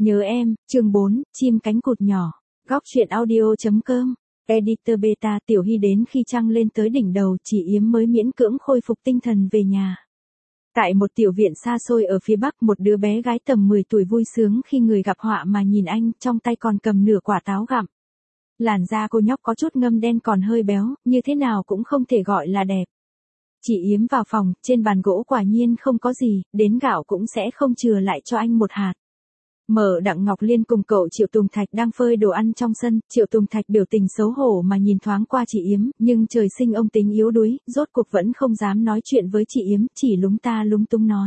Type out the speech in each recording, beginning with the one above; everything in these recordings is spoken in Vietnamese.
Nhớ em, chương 4, chim cánh cụt nhỏ. Góc truyện audio.com. Editor Beta. Tiểu Hy đến khi trăng lên tới đỉnh đầu, chị Yếm mới miễn cưỡng khôi phục tinh thần về nhà. Tại một tiểu viện xa xôi ở phía bắc, một đứa bé gái tầm 10 tuổi vui sướng khi người gặp họa mà nhìn anh, trong tay còn cầm nửa quả táo gặm. Làn da cô nhóc có chút ngâm đen còn hơi béo, như thế nào cũng không thể gọi là đẹp. Chị Yếm vào phòng, trên bàn gỗ quả nhiên không có gì, đến gạo cũng sẽ không chừa lại cho anh một hạt. Mở Đặng Ngọc Liên cùng cậu Triệu Tùng Thạch đang phơi đồ ăn trong sân, Triệu Tùng Thạch biểu tình xấu hổ mà nhìn thoáng qua chị Yếm, nhưng trời sinh ông tính yếu đuối, rốt cuộc vẫn không dám nói chuyện với chị Yếm, chỉ lúng ta lúng túng nói.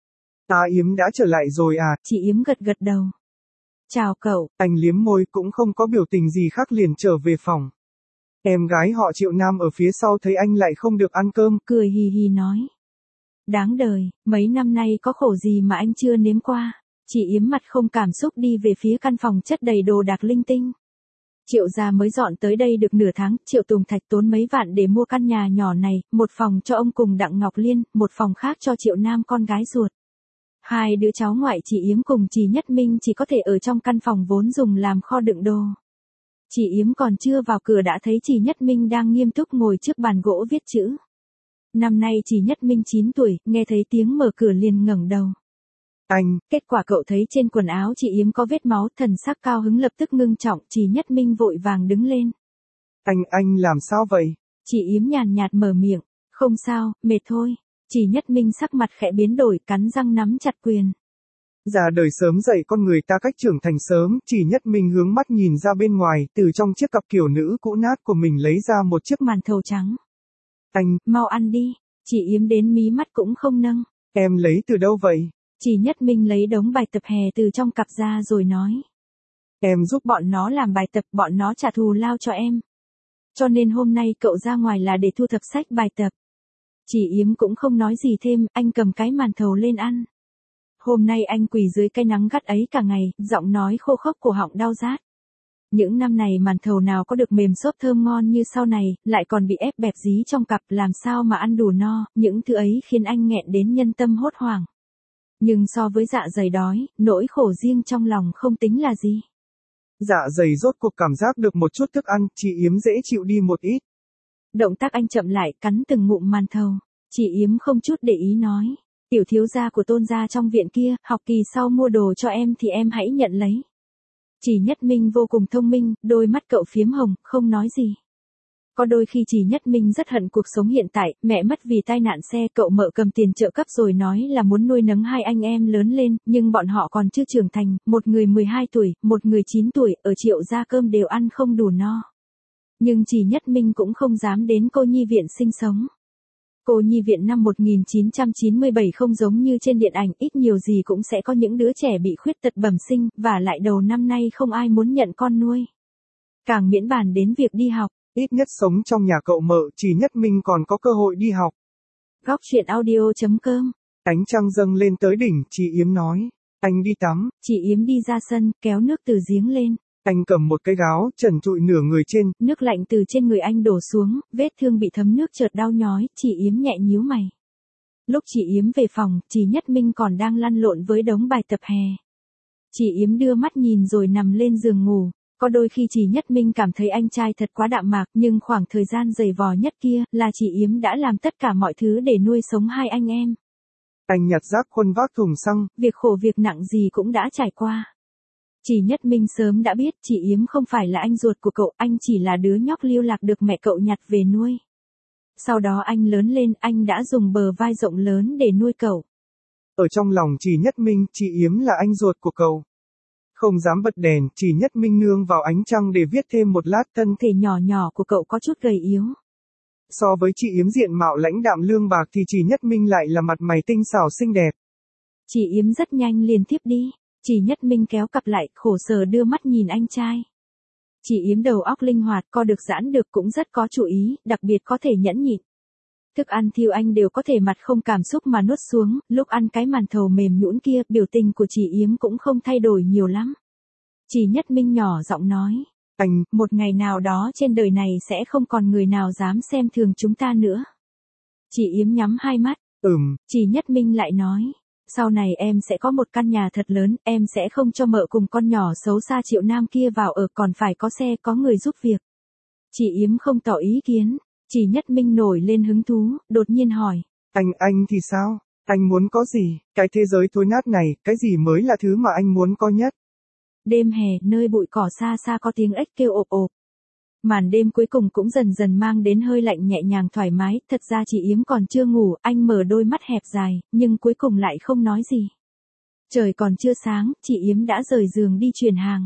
Yếm đã trở lại rồi à? Chị Yếm gật gật đầu. Chào cậu. Anh liếm môi cũng không có biểu tình gì khác liền trở về phòng. Em gái họ Triệu Nam ở phía sau thấy anh lại không được ăn cơm, cười hì hì nói. Đáng đời, mấy năm nay có khổ gì mà anh chưa nếm qua. Chị Yếm mặt không cảm xúc đi về phía căn phòng chất đầy đồ đạc linh tinh. Triệu gia mới dọn tới đây được nửa tháng, Triệu Tùng Thạch tốn mấy vạn để mua căn nhà nhỏ này, một phòng cho ông cùng Đặng Ngọc Liên, một phòng khác cho Triệu Nam con gái ruột. Hai đứa cháu ngoại chị Yếm cùng chị Nhất Minh chỉ có thể ở trong căn phòng vốn dùng làm kho đựng đồ. Chị Yếm còn chưa vào cửa đã thấy chị Nhất Minh đang nghiêm túc ngồi trước bàn gỗ viết chữ. Năm nay chị Nhất Minh 9 tuổi, nghe thấy tiếng mở cửa liền ngẩng đầu. Anh, kết quả cậu thấy trên quần áo chị Yếm có vết máu, thần sắc cao hứng lập tức ngưng trọng, chị Nhất Minh vội vàng đứng lên. Anh làm sao vậy? Chị Yếm nhàn nhạt mở miệng, không sao, mệt thôi. Chị Nhất Minh sắc mặt khẽ biến đổi, cắn răng nắm chặt quyền. Già đời sớm dậy con người ta cách trưởng thành sớm, chị Nhất Minh hướng mắt nhìn ra bên ngoài, từ trong chiếc cặp kiểu nữ cũ nát của mình lấy ra một chiếc màn thầu trắng. Anh, mau ăn đi. Chị Yếm đến mí mắt cũng không nâng. Em lấy từ đâu vậy? Chị Nhất Minh lấy đống bài tập hè từ trong cặp ra rồi nói. Em giúp bọn nó làm bài tập, bọn nó trả thù lao cho em. Cho nên hôm nay cậu ra ngoài là để thu thập sách bài tập. Chị Yếm cũng không nói gì thêm, anh cầm cái màn thầu lên ăn. Hôm nay anh quỳ dưới cái nắng gắt ấy cả ngày, giọng nói khô khốc, cổ họng đau rát. Những năm này màn thầu nào có được mềm xốp thơm ngon như sau này, lại còn bị ép bẹp dí trong cặp, làm sao mà ăn đủ no, những thứ ấy khiến anh nghẹn đến nhân tâm hốt hoảng. Nhưng so với dạ dày đói, nỗi khổ riêng trong lòng không tính là gì. Dạ dày rốt cuộc cảm giác được một chút thức ăn, chị Yếm dễ chịu đi một ít. Động tác anh chậm lại, cắn từng ngụm màn thầu. Chị Yếm không chút để ý nói. Tiểu thiếu gia của Tôn gia trong viện kia, học kỳ sau mua đồ cho em thì em hãy nhận lấy. Chị Nhất Minh vô cùng thông minh, đôi mắt cậu phiếm hồng, không nói gì. Có đôi khi chị Nhất Minh rất hận cuộc sống hiện tại, mẹ mất vì tai nạn xe, cậu mợ cầm tiền trợ cấp rồi nói là muốn nuôi nấng hai anh em lớn lên, nhưng bọn họ còn chưa trưởng thành, một người 12 tuổi, một người 9 tuổi, ở Triệu gia cơm đều ăn không đủ no. Nhưng chị Nhất Minh cũng không dám đến cô nhi viện sinh sống. Cô nhi viện năm 1997 không giống như trên điện ảnh, ít nhiều gì cũng sẽ có những đứa trẻ bị khuyết tật bẩm sinh, và lại đầu năm nay không ai muốn nhận con nuôi. Càng miễn bàn đến việc đi học. Ít nhất sống trong nhà cậu mợ, chị Nhất Minh còn có cơ hội đi học. Góc truyện audio.com. Ánh trăng dâng lên tới đỉnh, chị Yếm nói. Anh đi tắm. Chị Yếm đi ra sân, kéo nước từ giếng lên. Anh cầm một cái gáo, trần trụi nửa người trên. Nước lạnh từ trên người anh đổ xuống, vết thương bị thấm nước chợt đau nhói, chị Yếm nhẹ nhíu mày. Lúc chị Yếm về phòng, chị Nhất Minh còn đang lăn lộn với đống bài tập hè. Chị Yếm đưa mắt nhìn rồi nằm lên giường ngủ. Có đôi khi chị Nhất Minh cảm thấy anh trai thật quá đạm mạc, nhưng khoảng thời gian dày vò nhất kia, là chị Yếm đã làm tất cả mọi thứ để nuôi sống hai anh em. Anh nhặt rác khuân vác thùng xăng. Việc khổ việc nặng gì cũng đã trải qua. Chị Nhất Minh sớm đã biết chị Yếm không phải là anh ruột của cậu, anh chỉ là đứa nhóc lưu lạc được mẹ cậu nhặt về nuôi. Sau đó anh lớn lên, anh đã dùng bờ vai rộng lớn để nuôi cậu. Ở trong lòng chị Nhất Minh, chị Yếm là anh ruột của cậu. Không dám bật đèn, chị Nhất Minh nương vào ánh trăng để viết thêm một lát. Thân thể nhỏ nhỏ của cậu có chút gầy yếu. So với chị Yếm diện mạo lãnh đạm lương bạc thì chị Nhất Minh lại là mặt mày tinh xảo xinh đẹp. Chị Yếm rất nhanh liền tiếp đi. Chị Nhất Minh kéo cặp lại, khổ sở đưa mắt nhìn anh trai. Chị Yếm đầu óc linh hoạt, co được giãn được cũng rất có chủ ý, đặc biệt có thể nhẫn nhịn. Thức ăn thiêu anh đều có thể mặt không cảm xúc mà nuốt xuống, lúc ăn cái màn thầu mềm nhũn kia, biểu tình của chị Yếm cũng không thay đổi nhiều lắm. Chị Nhất Minh nhỏ giọng nói. Anh, một ngày nào đó trên đời này sẽ không còn người nào dám xem thường chúng ta nữa. Chị Yếm nhắm hai mắt. Chị Nhất Minh lại nói. Sau này em sẽ có một căn nhà thật lớn, em sẽ không cho mợ cùng con nhỏ xấu xa Triệu Nam kia vào ở, còn phải có xe có người giúp việc. Chị Yếm không tỏ ý kiến, Chỉ Nhất Minh nổi lên hứng thú, đột nhiên hỏi. Anh thì sao? Anh muốn có gì? Cái thế giới thối nát này, cái gì mới là thứ mà anh muốn có nhất? Đêm hè, nơi bụi cỏ xa xa có tiếng ếch kêu ộp ộp. Màn đêm cuối cùng cũng dần dần mang đến hơi lạnh nhẹ nhàng thoải mái, thật ra chị Yếm còn chưa ngủ, anh mở đôi mắt hẹp dài, nhưng cuối cùng lại không nói gì. Trời còn chưa sáng, chị Yếm đã rời giường đi chuyển hàng.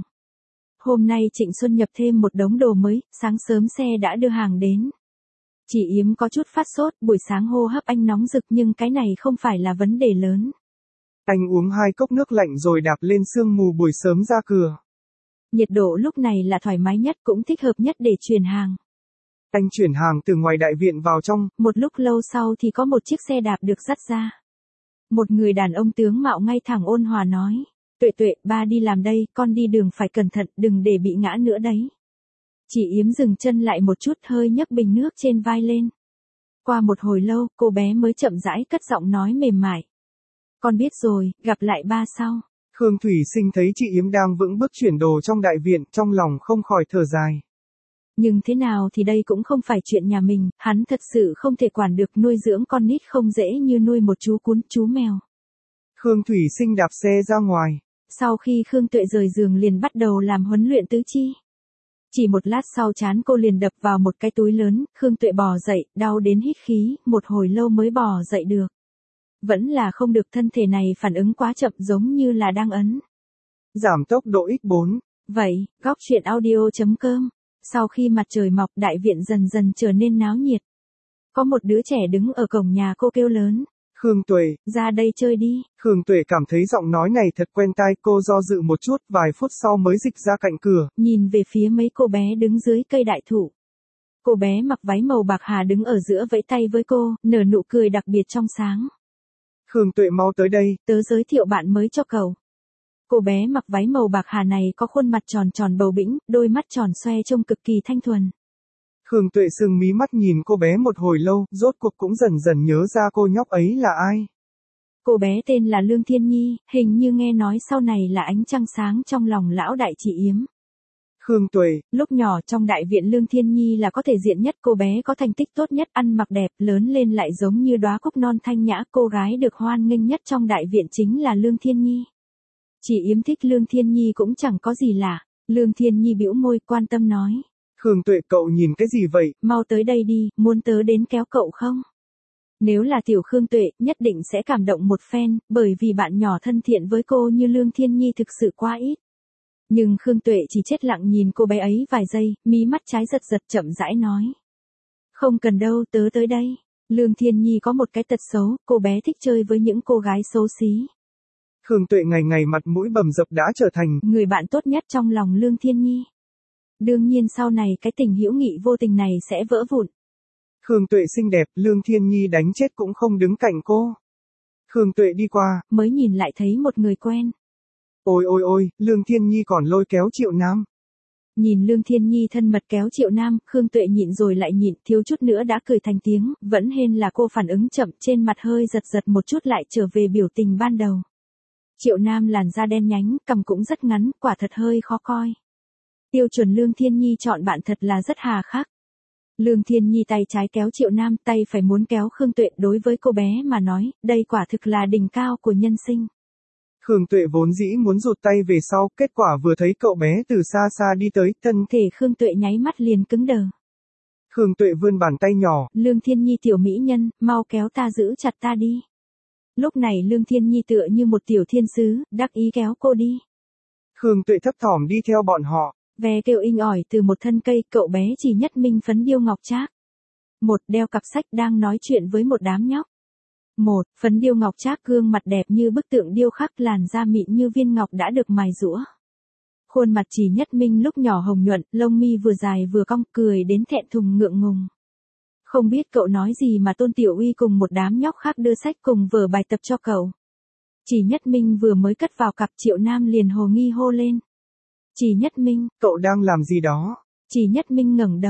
Hôm nay Trịnh Xuân nhập thêm một đống đồ mới, sáng sớm xe đã đưa hàng đến. Chị Yếm có chút phát sốt, buổi sáng hô hấp anh nóng rực nhưng cái này không phải là vấn đề lớn. Anh uống 2 cốc nước lạnh rồi đạp lên sương mù buổi sớm ra cửa. Nhiệt độ lúc này là thoải mái nhất cũng thích hợp nhất để chuyển hàng. Anh chuyển hàng từ ngoài đại viện vào trong. Một lúc lâu sau thì có một chiếc xe đạp được dắt ra. Một người đàn ông tướng mạo ngay thẳng ôn hòa nói. Tuệ Tuệ, ba đi làm đây, con đi đường phải cẩn thận, đừng để bị ngã nữa đấy. Chị Yếm dừng chân lại một chút, hơi nhấc bình nước trên vai lên. Qua một hồi lâu, cô bé mới chậm rãi cất giọng nói mềm mại. Con biết rồi, gặp lại ba sau. Khương Thủy Sinh thấy chị Yếm đang vững bước chuyển đồ trong đại viện, trong lòng không khỏi thở dài. Nhưng thế nào thì đây cũng không phải chuyện nhà mình, hắn thật sự không thể quản được, nuôi dưỡng con nít không dễ như nuôi một chú cún, chú mèo. Khương Thủy Sinh đạp xe ra ngoài. Sau khi Khương Tuệ rời giường liền bắt đầu làm huấn luyện tứ chi. Chỉ một lát sau trán cô liền đập vào một cái túi lớn, Khương Tuệ bò dậy, đau đến hít khí, một hồi lâu mới bò dậy được. Vẫn là không được, thân thể này phản ứng quá chậm giống như là đang ấn. Giảm tốc độ x4. Vậy, góc truyện audio.com. Sau khi mặt trời mọc, đại viện dần dần trở nên náo nhiệt. Có một đứa trẻ đứng ở cổng nhà, cô kêu lớn. Khương Tuệ, ra đây chơi đi. Khương Tuệ cảm thấy giọng nói này thật quen tai, cô do dự một chút, vài phút sau mới dịch ra cạnh cửa. Nhìn về phía mấy cô bé đứng dưới cây đại thụ. Cô bé mặc váy màu bạc hà đứng ở giữa vẫy tay với cô, nở nụ cười đặc biệt trong sáng. Khương Tuệ mau tới đây, tớ giới thiệu bạn mới cho cậu. Cô bé mặc váy màu bạc hà này có khuôn mặt tròn tròn bầu bĩnh, đôi mắt tròn xoe trông cực kỳ thanh thuần. Khương Tuệ sưng mí mắt nhìn cô bé một hồi lâu, rốt cuộc cũng dần dần nhớ ra cô nhóc ấy là ai. Cô bé tên là Lương Thiên Nhi, hình như nghe nói sau này là ánh trăng sáng trong lòng lão đại chị Yếm. Khương Tuệ, lúc nhỏ trong đại viện Lương Thiên Nhi là có thể diện nhất, cô bé có thành tích tốt nhất, ăn mặc đẹp, lớn lên lại giống như đóa cúc non thanh nhã, cô gái được hoan nghênh nhất trong đại viện chính là Lương Thiên Nhi. Chị Yếm thích Lương Thiên Nhi cũng chẳng có gì lạ. Lương Thiên Nhi bĩu môi quan tâm nói. Khương Tuệ, cậu nhìn cái gì vậy? Mau tới đây đi, muốn tớ đến kéo cậu không? Nếu là tiểu Khương Tuệ, nhất định sẽ cảm động một phen, bởi vì bạn nhỏ thân thiện với cô như Lương Thiên Nhi thực sự quá ít. Nhưng Khương Tuệ chỉ chết lặng nhìn cô bé ấy vài giây, mí mắt trái giật giật chậm rãi nói. Không cần đâu, tớ tới đây. Lương Thiên Nhi có một cái tật xấu, cô bé thích chơi với những cô gái xấu xí. Khương Tuệ ngày ngày mặt mũi bầm dập đã trở thành người bạn tốt nhất trong lòng Lương Thiên Nhi. Đương nhiên sau này cái tình hữu nghị vô tình này sẽ vỡ vụn. Khương Tuệ xinh đẹp, Lương Thiên Nhi đánh chết cũng không đứng cạnh cô. Khương Tuệ đi qua, mới nhìn lại thấy một người quen. Ôi ôi ôi, Lương Thiên Nhi còn lôi kéo Triệu Nam. Nhìn Lương Thiên Nhi thân mật kéo Triệu Nam, Khương Tuệ nhịn rồi lại nhịn, thiếu chút nữa đã cười thành tiếng, vẫn hên là cô phản ứng chậm, trên mặt hơi giật giật một chút lại trở về biểu tình ban đầu. Triệu Nam làn da đen nhánh, cằm cũng rất ngắn, quả thật hơi khó coi. Tiêu chuẩn Lương Thiên Nhi chọn bạn thật là rất hà khắc. Lương Thiên Nhi tay trái kéo Triệu Nam, tay phải muốn kéo Khương Tuệ, đối với cô bé mà nói, đây quả thực là đỉnh cao của nhân sinh. Khương Tuệ vốn dĩ muốn rụt tay về sau, kết quả vừa thấy cậu bé từ xa xa đi tới, thân thể Khương Tuệ nháy mắt liền cứng đờ. Khương Tuệ vươn bàn tay nhỏ. Lương Thiên Nhi tiểu mỹ nhân, mau kéo ta, giữ chặt ta đi. Lúc này Lương Thiên Nhi tựa như một tiểu thiên sứ, đắc ý kéo cô đi. Khương Tuệ thấp thỏm đi theo bọn họ. Ve kêu inh ỏi từ một thân cây, cậu bé Chỉ Nhất Minh phấn điêu ngọc trác. Một đeo cặp sách đang nói chuyện với một đám nhóc. Một, phấn điêu ngọc trác gương mặt đẹp như bức tượng điêu khắc, làn da mịn như viên ngọc đã được mài rũa. Khuôn mặt Chỉ Nhất Minh lúc nhỏ hồng nhuận, lông mi vừa dài vừa cong, cười đến thẹn thùng ngượng ngùng. Không biết cậu nói gì mà Tôn Tiểu Uy cùng một đám nhóc khác đưa sách cùng vở bài tập cho cậu. Chỉ Nhất Minh vừa mới cất vào cặp, Triệu Nam liền hồ nghi hô lên. Chỉ Nhất Minh, cậu đang làm gì đó? Chỉ Nhất Minh ngẩng đầu.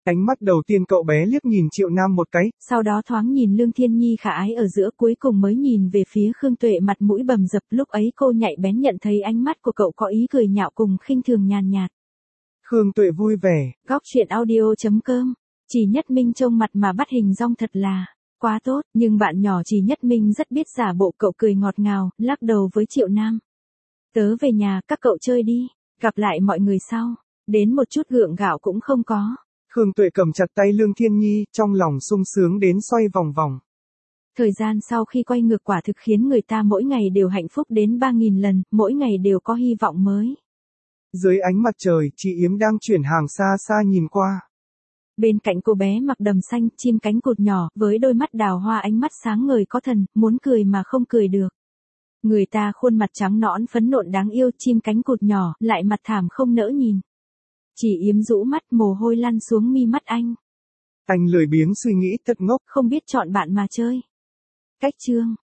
Ánh mắt đầu tiên cậu bé liếc nhìn Triệu Nam một cái, sau đó thoáng nhìn Lương Thiên Nhi khả ái ở giữa, cuối cùng mới nhìn về phía Khương Tuệ mặt mũi bầm dập, lúc ấy cô nhạy bén nhận thấy ánh mắt của cậu có ý cười nhạo cùng khinh thường nhàn nhạt. Khương Tuệ vui vẻ. Góc truyện audio.com, Chỉ Nhất Minh trông mặt mà bắt hình dong thật là quá tốt, nhưng bạn nhỏ Chỉ Nhất Minh rất biết giả bộ, cậu cười ngọt ngào, lắc đầu với Triệu Nam. Tớ về nhà, các cậu chơi đi, gặp lại mọi người sau, đến một chút gượng gạo cũng không có. Khương Tuệ cầm chặt tay Lương Thiên Nhi, trong lòng sung sướng đến xoay vòng vòng. Thời gian sau khi quay ngược quả thực khiến người ta mỗi ngày đều hạnh phúc đến 3.000 lần, mỗi ngày đều có hy vọng mới. Dưới ánh mặt trời, chị Yếm đang chuyển hàng xa xa nhìn qua. Bên cạnh cô bé mặc đầm xanh, chim cánh cụt nhỏ, với đôi mắt đào hoa, ánh mắt sáng ngời có thần, muốn cười mà không cười được. Người ta khuôn mặt trắng nõn phấn nộn đáng yêu, chim cánh cụt nhỏ, lại mặt thảm không nỡ nhìn. Chỉ Yếm rũ mắt, mồ hôi lăn xuống mi mắt anh. Anh lười biếng suy nghĩ thật ngốc. Không biết chọn bạn mà chơi. Cách chương.